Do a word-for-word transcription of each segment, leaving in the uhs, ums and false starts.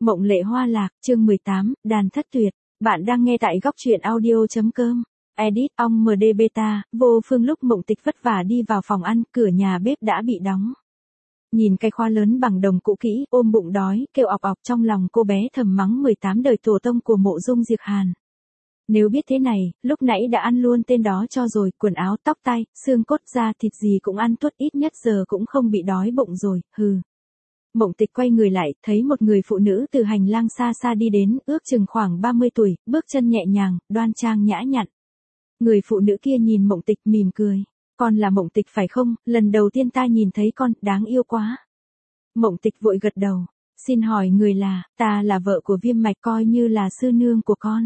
Mộng lệ hoa lạc, chương mười tám, đàn thất tuyệt. Bạn đang nghe tại góc truyện audio.com. Edit, ong em đê Beta, vô phương lúc Mộng Tịch vất vả đi vào phòng ăn, cửa nhà bếp đã bị đóng. Nhìn cái khoa lớn bằng đồng cũ kỹ, ôm bụng đói, kêu ọc ọc trong lòng cô bé thầm mắng mười tám đời tổ tông của Mộ Dung Diệp Hàn. Nếu biết thế này, lúc nãy đã ăn luôn tên đó cho rồi, quần áo, tóc tai, xương cốt da thịt gì cũng ăn tuốt, ít nhất giờ cũng không bị đói bụng rồi, hừ. Mộng Tịch quay người lại, thấy một người phụ nữ từ hành lang xa xa đi đến, ước chừng khoảng ba mươi tuổi, bước chân nhẹ nhàng, đoan trang nhã nhặn. Người phụ nữ kia nhìn Mộng Tịch mỉm cười. Con là Mộng Tịch phải không, lần đầu tiên ta nhìn thấy con, đáng yêu quá. Mộng Tịch vội gật đầu. Xin hỏi người là, ta là vợ của Viêm Mạch, coi như là sư nương của con.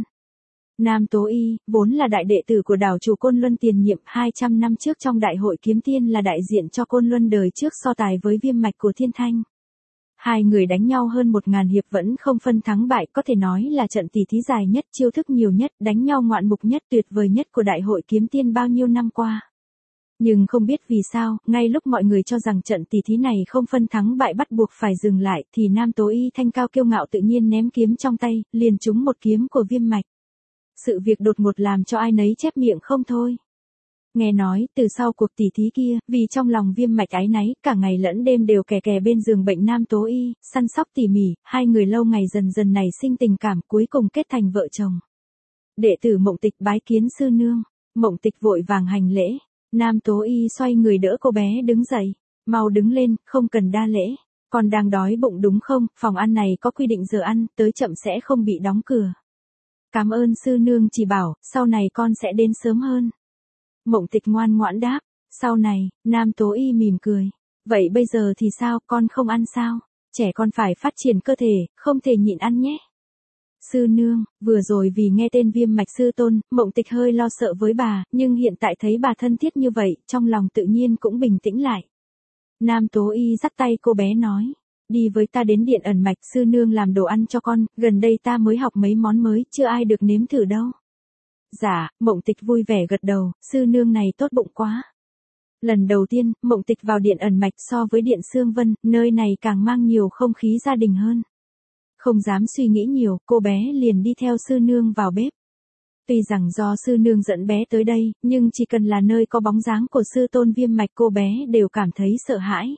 Nam Tố Y, vốn là đại đệ tử của đảo chủ Côn Luân tiền nhiệm hai trăm năm trước trong đại hội kiếm tiên, là đại diện cho Côn Luân đời trước so tài với Viêm Mạch của Thiên Thanh. Hai người đánh nhau hơn một ngàn hiệp vẫn không phân thắng bại, có thể nói là trận tỷ thí dài nhất, chiêu thức nhiều nhất, đánh nhau ngoạn mục nhất, tuyệt vời nhất của đại hội kiếm tiên bao nhiêu năm qua. Nhưng không biết vì sao, ngay lúc mọi người cho rằng trận tỷ thí này không phân thắng bại bắt buộc phải dừng lại, thì Nam Tố Y thanh cao kiêu ngạo tự nhiên ném kiếm trong tay, liền trúng một kiếm của Viêm Mạch. Sự việc đột ngột làm cho ai nấy chép miệng không thôi. Nghe nói, từ sau cuộc tỷ thí kia, vì trong lòng Viêm Mạch áy náy, cả ngày lẫn đêm đều kè kè bên giường bệnh Nam Tố Y, săn sóc tỉ mỉ, hai người lâu ngày dần dần nảy sinh tình cảm, cuối cùng kết thành vợ chồng. Đệ tử Mộng Tịch bái kiến sư nương. Mộng Tịch vội vàng hành lễ. Nam Tố Y xoay người đỡ cô bé đứng dậy. Mau đứng lên, không cần đa lễ. Con đang đói bụng đúng không, phòng ăn này có quy định giờ ăn, tới chậm sẽ không bị đóng cửa. Cảm ơn sư nương chỉ bảo, sau này con sẽ đến sớm hơn. Mộng Tịch ngoan ngoãn đáp. Sau này, Nam Tố Y mỉm cười. Vậy bây giờ thì sao, con không ăn sao? Trẻ con phải phát triển cơ thể, không thể nhịn ăn nhé. Sư nương, vừa rồi vì nghe tên Viêm Mạch sư tôn, Mộng Tịch hơi lo sợ với bà, nhưng hiện tại thấy bà thân thiết như vậy, trong lòng tự nhiên cũng bình tĩnh lại. Nam Tố Y dắt tay cô bé nói. Đi với ta đến điện ẩn mạch, sư nương làm đồ ăn cho con, gần đây ta mới học mấy món mới, chưa ai được nếm thử đâu. Dạ, Mộng Tịch vui vẻ gật đầu, sư nương này tốt bụng quá. Lần đầu tiên, Mộng Tịch vào điện ẩn mạch so với điện Sương Vân, nơi này càng mang nhiều không khí gia đình hơn. Không dám suy nghĩ nhiều, cô bé liền đi theo sư nương vào bếp. Tuy rằng do sư nương dẫn bé tới đây, nhưng chỉ cần là nơi có bóng dáng của sư tôn Viêm Mạch cô bé đều cảm thấy sợ hãi.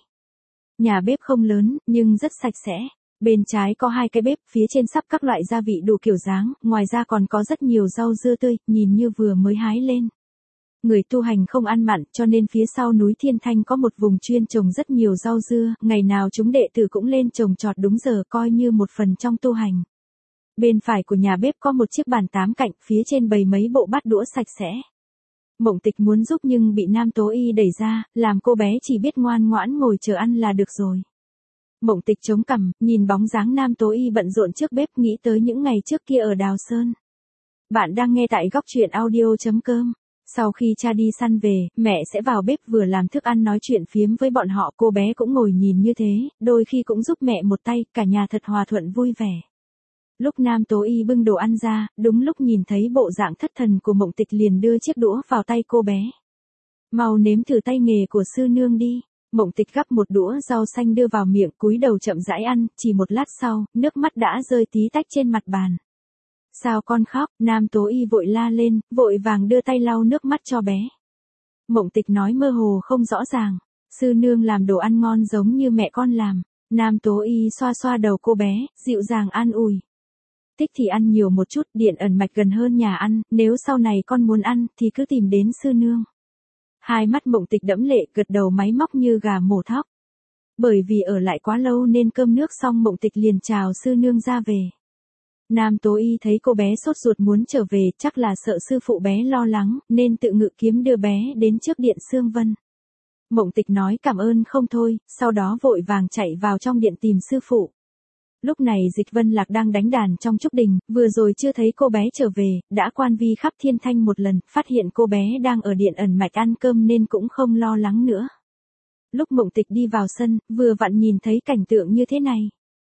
Nhà bếp không lớn, nhưng rất sạch sẽ. Bên trái có hai cái bếp, phía trên sắp các loại gia vị đủ kiểu dáng, ngoài ra còn có rất nhiều rau dưa tươi, nhìn như vừa mới hái lên. Người tu hành không ăn mặn, cho nên phía sau núi Thiên Thanh có một vùng chuyên trồng rất nhiều rau dưa, ngày nào chúng đệ tử cũng lên trồng trọt đúng giờ, coi như một phần trong tu hành. Bên phải của nhà bếp có một chiếc bàn tám cạnh, phía trên bày mấy bộ bát đũa sạch sẽ. Mộng Tịch muốn giúp nhưng bị Nam Tố Y đẩy ra, làm cô bé chỉ biết ngoan ngoãn ngồi chờ ăn là được rồi. Mộng Tịch chống cằm, nhìn bóng dáng Nam Tố Y bận rộn trước bếp, nghĩ tới những ngày trước kia ở Đào Sơn. Bạn đang nghe tại góc truyện audio.com. Sau khi cha đi săn về, mẹ sẽ vào bếp vừa làm thức ăn nói chuyện phiếm với bọn họ, cô bé cũng ngồi nhìn như thế, đôi khi cũng giúp mẹ một tay, cả nhà thật hòa thuận vui vẻ. Lúc Nam Tố Y bưng đồ ăn ra, đúng lúc nhìn thấy bộ dạng thất thần của Mộng Tịch liền đưa chiếc đũa vào tay cô bé. Mau nếm thử tay nghề của sư nương đi. Mộng Tịch gắp một đũa rau xanh đưa vào miệng, cúi đầu chậm rãi ăn, chỉ một lát sau, nước mắt đã rơi tí tách trên mặt bàn. Sao con khóc? Nam Tố Y vội la lên, vội vàng đưa tay lau nước mắt cho bé. Mộng Tịch nói mơ hồ không rõ ràng. Sư nương làm đồ ăn ngon giống như mẹ con làm. Nam Tố Y xoa xoa đầu cô bé, dịu dàng an ủi. Thích thì ăn nhiều một chút, điện ẩn mạch gần hơn nhà ăn, nếu sau này con muốn ăn, thì cứ tìm đến sư nương. Hai mắt Mộng Tịch đẫm lệ, gật đầu máy móc như gà mổ thóc. Bởi vì ở lại quá lâu nên cơm nước xong Mộng Tịch liền chào sư nương ra về. Nam Tố Y thấy cô bé sốt ruột muốn trở về, chắc là sợ sư phụ bé lo lắng, nên tự ngự kiếm đưa bé đến trước điện Sương Vân. Mộng Tịch nói cảm ơn không thôi, sau đó vội vàng chạy vào trong điện tìm sư phụ. Lúc này Dịch Vân Lạc đang đánh đàn trong trúc đình, vừa rồi chưa thấy cô bé trở về, đã quan vi khắp Thiên Thanh một lần, phát hiện cô bé đang ở điện ẩn mạch ăn cơm nên cũng không lo lắng nữa. Lúc Mộng Tịch đi vào sân, vừa vặn nhìn thấy cảnh tượng như thế này.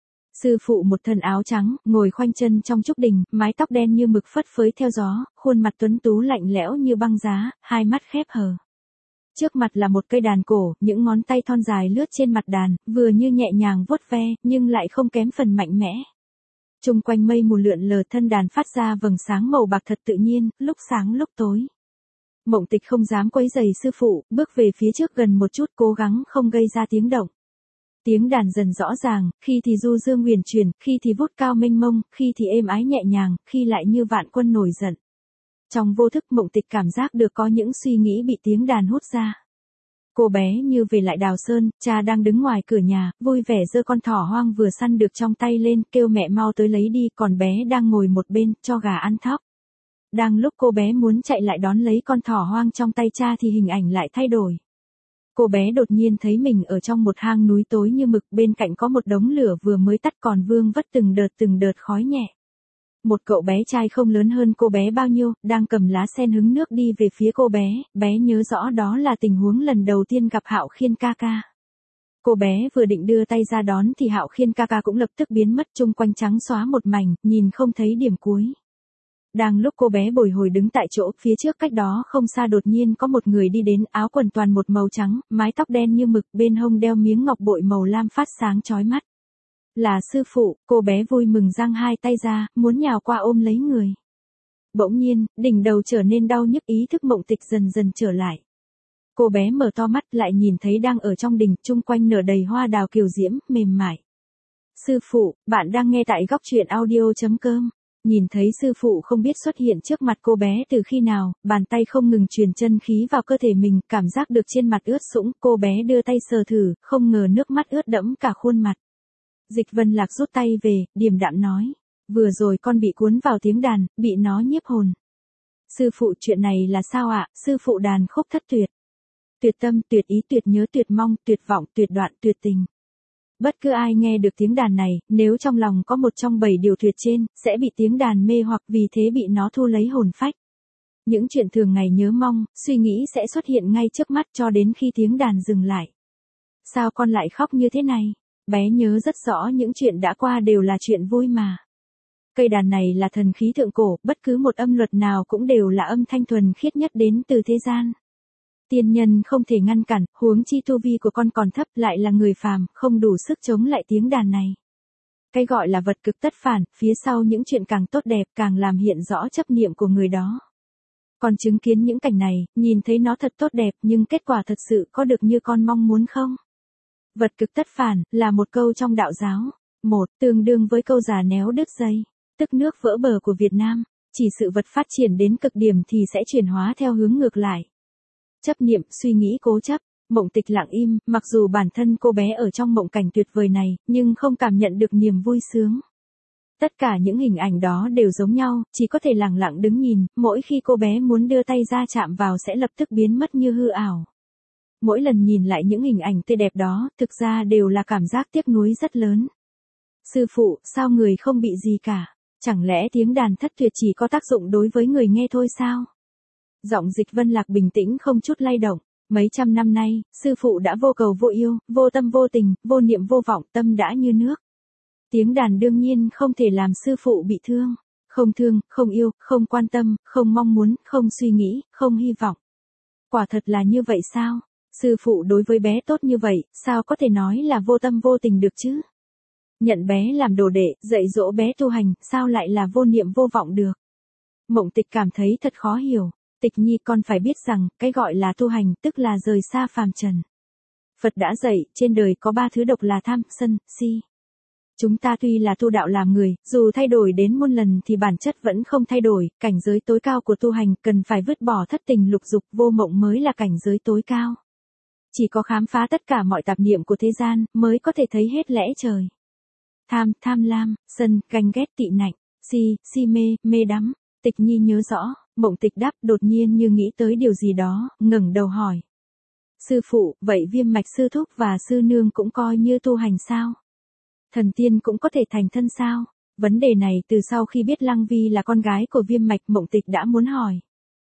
Sư phụ một thân áo trắng, ngồi khoanh chân trong trúc đình, mái tóc đen như mực phất phới theo gió, khuôn mặt tuấn tú lạnh lẽo như băng giá, hai mắt khép hờ. Trước mặt là một cây đàn cổ, những ngón tay thon dài lướt trên mặt đàn, vừa như nhẹ nhàng vuốt ve, nhưng lại không kém phần mạnh mẽ. Chung quanh mây mù lượn lờ, thân đàn phát ra vầng sáng màu bạc thật tự nhiên, lúc sáng lúc tối. Mộng Tịch không dám quấy rầy sư phụ, bước về phía trước gần một chút, cố gắng không gây ra tiếng động. Tiếng đàn dần rõ ràng, khi thì du dương huyền chuyển, khi thì vút cao mênh mông, khi thì êm ái nhẹ nhàng, khi lại như vạn quân nổi giận. Trong vô thức, Mộng Tịch cảm giác được có những suy nghĩ bị tiếng đàn hút ra. Cô bé như về lại Đào Sơn, cha đang đứng ngoài cửa nhà, vui vẻ giơ con thỏ hoang vừa săn được trong tay lên, kêu mẹ mau tới lấy đi, còn bé đang ngồi một bên, cho gà ăn thóc. Đang lúc cô bé muốn chạy lại đón lấy con thỏ hoang trong tay cha thì hình ảnh lại thay đổi. Cô bé đột nhiên thấy mình ở trong một hang núi tối như mực, bên cạnh có một đống lửa vừa mới tắt còn vương vất từng đợt từng đợt khói nhẹ. Một cậu bé trai không lớn hơn cô bé bao nhiêu, đang cầm lá sen hứng nước đi về phía cô bé, bé nhớ rõ đó là tình huống lần đầu tiên gặp Hạo Khiên ca ca. Cô bé vừa định đưa tay ra đón thì Hạo Khiên ca ca cũng lập tức biến mất, chung quanh trắng xóa một mảnh, nhìn không thấy điểm cuối. Đang lúc cô bé bồi hồi đứng tại chỗ, phía trước cách đó không xa đột nhiên có một người đi đến, áo quần toàn một màu trắng, mái tóc đen như mực, bên hông đeo miếng ngọc bội màu lam phát sáng chói mắt. Là sư phụ, cô bé vui mừng giang hai tay ra, muốn nhào qua ôm lấy người. Bỗng nhiên, đỉnh đầu trở nên đau nhức, ý thức Mộng Tịch dần dần trở lại. Cô bé mở to mắt lại nhìn thấy đang ở trong đình, chung quanh nở đầy hoa đào kiều diễm, mềm mại. Sư phụ, bạn đang nghe tại góc truyện audio chấm com. Nhìn thấy sư phụ không biết xuất hiện trước mặt cô bé từ khi nào, bàn tay không ngừng truyền chân khí vào cơ thể mình, cảm giác được trên mặt ướt sũng, cô bé đưa tay sờ thử, không ngờ nước mắt ướt đẫm cả khuôn mặt. Dịch Vân Lạc rút tay về, điềm đạm nói, vừa rồi con bị cuốn vào tiếng đàn, bị nó nhiếp hồn. Sư phụ, chuyện này là sao ạ? Sư phụ, đàn khúc thất tuyệt. Tuyệt tâm, tuyệt ý, tuyệt nhớ, tuyệt mong, tuyệt vọng, tuyệt đoạn, tuyệt tình. Bất cứ ai nghe được tiếng đàn này, nếu trong lòng có một trong bảy điều tuyệt trên, sẽ bị tiếng đàn mê hoặc, vì thế bị nó thu lấy hồn phách. Những chuyện thường ngày nhớ mong, suy nghĩ sẽ xuất hiện ngay trước mắt cho đến khi tiếng đàn dừng lại. Sao con lại khóc như thế này? Bé nhớ rất rõ những chuyện đã qua đều là chuyện vui mà. Cây đàn này là thần khí thượng cổ, bất cứ một âm luật nào cũng đều là âm thanh thuần khiết nhất đến từ thế gian. Tiên nhân không thể ngăn cản, huống chi tu vi của con còn thấp, lại là người phàm, không đủ sức chống lại tiếng đàn này. Cái gọi là vật cực tất phản, phía sau những chuyện càng tốt đẹp càng làm hiện rõ chấp niệm của người đó. Con chứng kiến những cảnh này, nhìn thấy nó thật tốt đẹp, nhưng kết quả thật sự có được như con mong muốn không? Vật cực tất phản, là một câu trong đạo giáo. Một, tương đương với câu già néo đứt dây, tức nước vỡ bờ của Việt Nam. Chỉ sự vật phát triển đến cực điểm thì sẽ chuyển hóa theo hướng ngược lại. Chấp niệm, suy nghĩ cố chấp. Mộng Tịch lặng im, mặc dù bản thân cô bé ở trong mộng cảnh tuyệt vời này, nhưng không cảm nhận được niềm vui sướng. Tất cả những hình ảnh đó đều giống nhau, chỉ có thể lặng lặng đứng nhìn, mỗi khi cô bé muốn đưa tay ra chạm vào sẽ lập tức biến mất như hư ảo. Mỗi lần nhìn lại những hình ảnh tươi đẹp đó, thực ra đều là cảm giác tiếc nuối rất lớn. Sư phụ, sao người không bị gì cả? Chẳng lẽ tiếng đàn thất tuyệt chỉ có tác dụng đối với người nghe thôi sao? Giọng Dịch Vân Lạc bình tĩnh không chút lay động. Mấy trăm năm nay, sư phụ đã vô cầu vô yêu, vô tâm vô tình, vô niệm vô vọng, tâm đã như nước. Tiếng đàn đương nhiên không thể làm sư phụ bị thương. Không thương, không yêu, không quan tâm, không mong muốn, không suy nghĩ, không hy vọng. Quả thật là như vậy sao? Sư phụ đối với bé tốt như vậy, sao có thể nói là vô tâm vô tình được chứ? Nhận bé làm đồ đệ, dạy dỗ bé tu hành, sao lại là vô niệm vô vọng được? Mộng Tịch cảm thấy thật khó hiểu. Tịch nhi, con phải biết rằng, cái gọi là tu hành, tức là rời xa phàm trần. Phật đã dạy, trên đời có ba thứ độc là tham, sân, si. Chúng ta tuy là tu đạo làm người, dù thay đổi đến muôn lần thì bản chất vẫn không thay đổi, cảnh giới tối cao của tu hành cần phải vứt bỏ thất tình lục dục, vô mộng mới là cảnh giới tối cao. Chỉ có khám phá tất cả mọi tạp niệm của thế gian, mới có thể thấy hết lẽ trời. Tham, tham lam, sân, ganh ghét, tị nạnh, si, si mê, mê đắm. Tịch nhi nhớ rõ. Mộng Tịch đáp, đột nhiên như nghĩ tới điều gì đó, ngẩng đầu hỏi. Sư phụ, vậy Viêm Mạch sư thúc và sư nương cũng coi như tu hành sao? Thần tiên cũng có thể thành thân sao? Vấn đề này từ sau khi biết Lăng Vi là con gái của Viêm Mạch, Mộng Tịch đã muốn hỏi.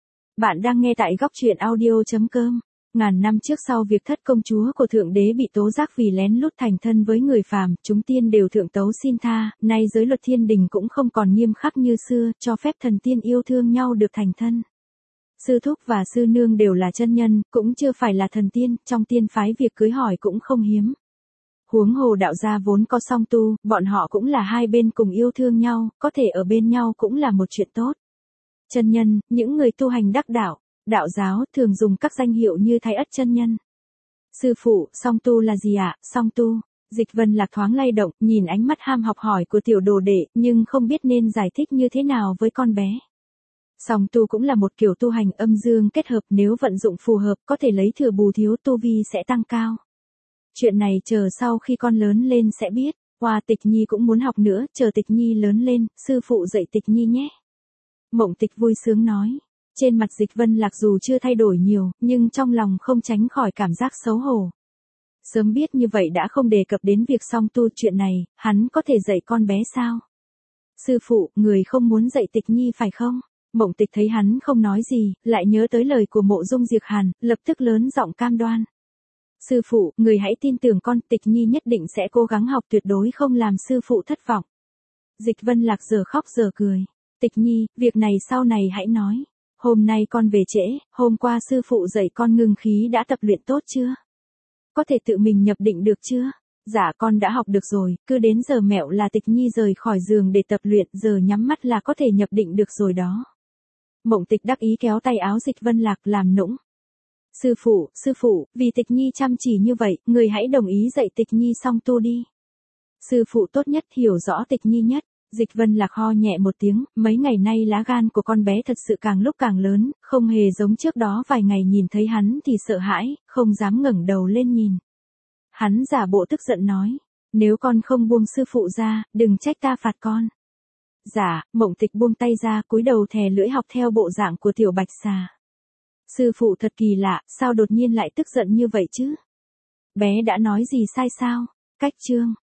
Bạn đang nghe tại góc truyện audio chấm com. Ngàn năm trước sau việc thất công chúa của Thượng Đế bị tố giác vì lén lút thành thân với người phàm, chúng tiên đều thượng tấu xin tha, nay giới luật thiên đình cũng không còn nghiêm khắc như xưa, cho phép thần tiên yêu thương nhau được thành thân. Sư thúc và sư nương đều là chân nhân, cũng chưa phải là thần tiên, trong tiên phái việc cưới hỏi cũng không hiếm. Huống hồ đạo gia vốn có song tu, bọn họ cũng là hai bên cùng yêu thương nhau, có thể ở bên nhau cũng là một chuyện tốt. Chân nhân, những người tu hành đắc đạo, đạo giáo thường dùng các danh hiệu như Thái Ất chân nhân. Sư phụ, song tu là gì ạ? Song tu. Dịch Vân Lạc thoáng lay động, nhìn ánh mắt ham học hỏi của tiểu đồ đệ, nhưng không biết nên giải thích như thế nào với con bé. Song tu cũng là một kiểu tu hành âm dương kết hợp, nếu vận dụng phù hợp có thể lấy thừa bù thiếu, tu vi sẽ tăng cao. Chuyện này chờ sau khi con lớn lên sẽ biết. Hoa Tịch Nhi cũng muốn học nữa, chờ Tịch Nhi lớn lên, sư phụ dạy Tịch Nhi nhé. Mộng Tịch vui sướng nói. Trên mặt Dịch Vân Lạc dù chưa thay đổi nhiều, nhưng trong lòng không tránh khỏi cảm giác xấu hổ. Sớm biết như vậy đã không đề cập đến việc song tu, chuyện này, hắn có thể dạy con bé sao? Sư phụ, người không muốn dạy Tịch Nhi phải không? Mộng Tịch thấy hắn không nói gì, lại nhớ tới lời của Mộ Dung Diệp Hàn, lập tức lớn giọng cam đoan. Sư phụ, người hãy tin tưởng con, Tịch Nhi nhất định sẽ cố gắng học, tuyệt đối không làm sư phụ thất vọng. Dịch Vân Lạc giờ khóc giờ cười. Tịch Nhi, việc này sau này hãy nói. Hôm nay con về trễ, hôm qua sư phụ dạy con ngưng khí đã tập luyện tốt chưa? Có thể tự mình nhập định được chưa? Dạ con đã học được rồi, cứ đến giờ mẹo là Tịch Nhi rời khỏi giường để tập luyện, giờ nhắm mắt là có thể nhập định được rồi đó. Mộng Tịch đắc ý kéo tay áo Dịch Vân Lạc làm nũng. Sư phụ, sư phụ, vì Tịch Nhi chăm chỉ như vậy, người hãy đồng ý dạy Tịch Nhi song tu đi. Sư phụ tốt nhất, hiểu rõ Tịch Nhi nhất. Dịch Vân Lạc ho nhẹ một tiếng, mấy ngày nay lá gan của con bé thật sự càng lúc càng lớn, không hề giống trước đó vài ngày nhìn thấy hắn thì sợ hãi, không dám ngẩng đầu lên nhìn. Hắn giả bộ tức giận nói, nếu con không buông sư phụ ra, đừng trách ta phạt con. Dạ, Mộng Tịch buông tay ra, cúi đầu thè lưỡi học theo bộ dạng của tiểu bạch xà. Sư phụ thật kỳ lạ, sao đột nhiên lại tức giận như vậy chứ? Bé đã nói gì sai sao? Cách chương